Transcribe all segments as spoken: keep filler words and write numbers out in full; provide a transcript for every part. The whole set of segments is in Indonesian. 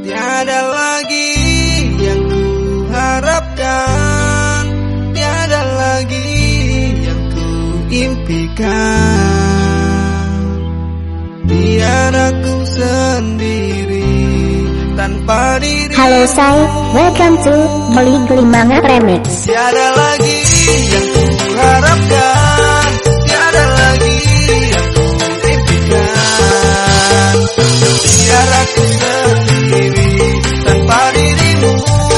Tiada lagi yang ku harapkan, tiada lagi yang ku impikan. Biar aku sendiri tanpa diri. Halo say, welcome to Beli Gelimanga Remix. Tiada lagi yang ku harapkan, tiada lagi yang ku impikan. Biar aku sendiri tanpa dirimu.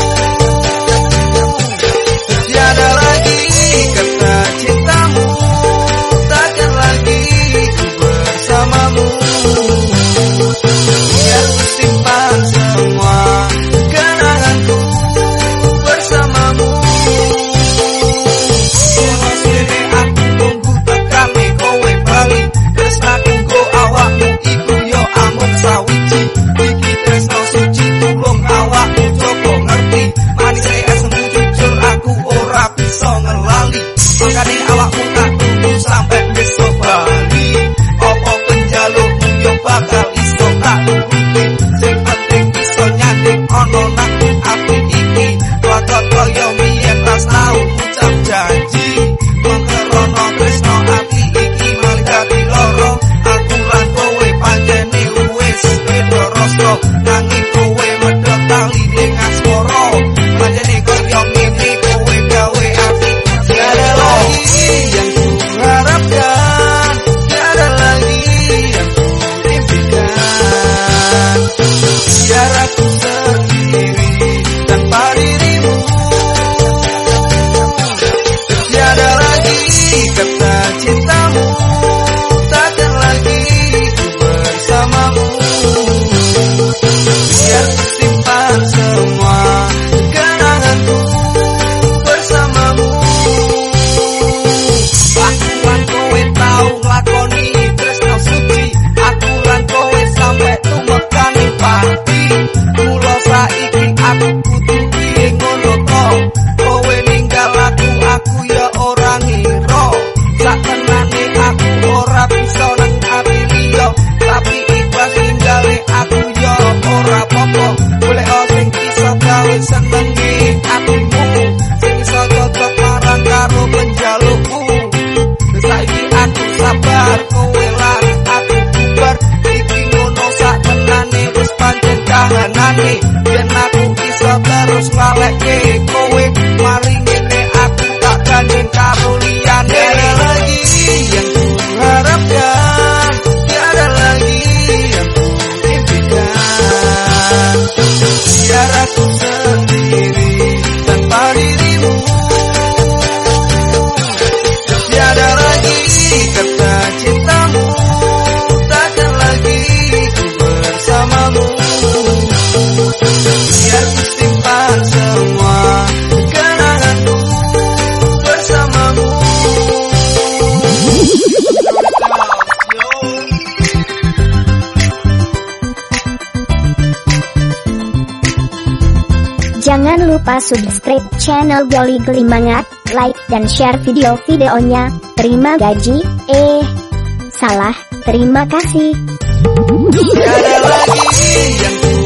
Tiada lagi kata cintamu, takkan lagi ku bersamamu. Biar ku simpan semua kenanganku bersamamu. Kono sini aku tunggu tekane kowe bali. Tresnaku go awakmu iku yo amung sawiji. Iki tresno suci tulung awakmu coba ngerti. Manise asemu jujur aku ora bisa ngelali. Makane awakmu tak tunggu sampai besok bali. Opo penjalukmu yo bakal iso tak turuti. Sing penting iso nyanding ono nang ati iki. Watot koyo mien tas tau ngucap janji. Mengkerono tresno ati iki malah dadi loro. Aku lan kowe pancene wis beda rasa. Nanging kowe medhot tali ning asmara. Pancene koyo ngene kowe gawe atiku tiada lagi yang ku harapkan, tiada lagi yang ku impikan. Biar aku sendiri tanpa dirimu. Tiada lagi kata cintamu, takkan lagi ku bersamamu. Biar ku simpan semua kenanganku bersamamu. Aku lan kowe tau nglakoni tresno suci. Aku lan kowe sampe tumekane pati. Mula saiki aku kudu piye ngono to. Kowe ninggal aku, aku ya ora ngira. Sak tenane aku ora bisa nang ati liya. Tapi ikhlas ninggale aku ya ora apa-apa. Golek sing iso gawe senengi atimu. Sing iso cocok marang karo penjalukmu. Saiki aku sabar kowe lan aku bubar. Iki ngono sak tenane wis pancen kahanane. Yen aku iso terus ngalekke kowe mari ngene aku tak gandeng karo liyane. Tiada lagi yang ku harapkan, tiada lagi yang ku impikan. Biar aku sendiri tanpa dirimu. Tiada lagi kata cintamu, takkan lagi ku bersamamu. Biar ku simpan semua kenanganku bersamamu. Jangan lupa subscribe channel Beli Gelimanga, like dan share video-videonya. Terima gaji, eh, salah, terima kasih. Tiada lagi yang ku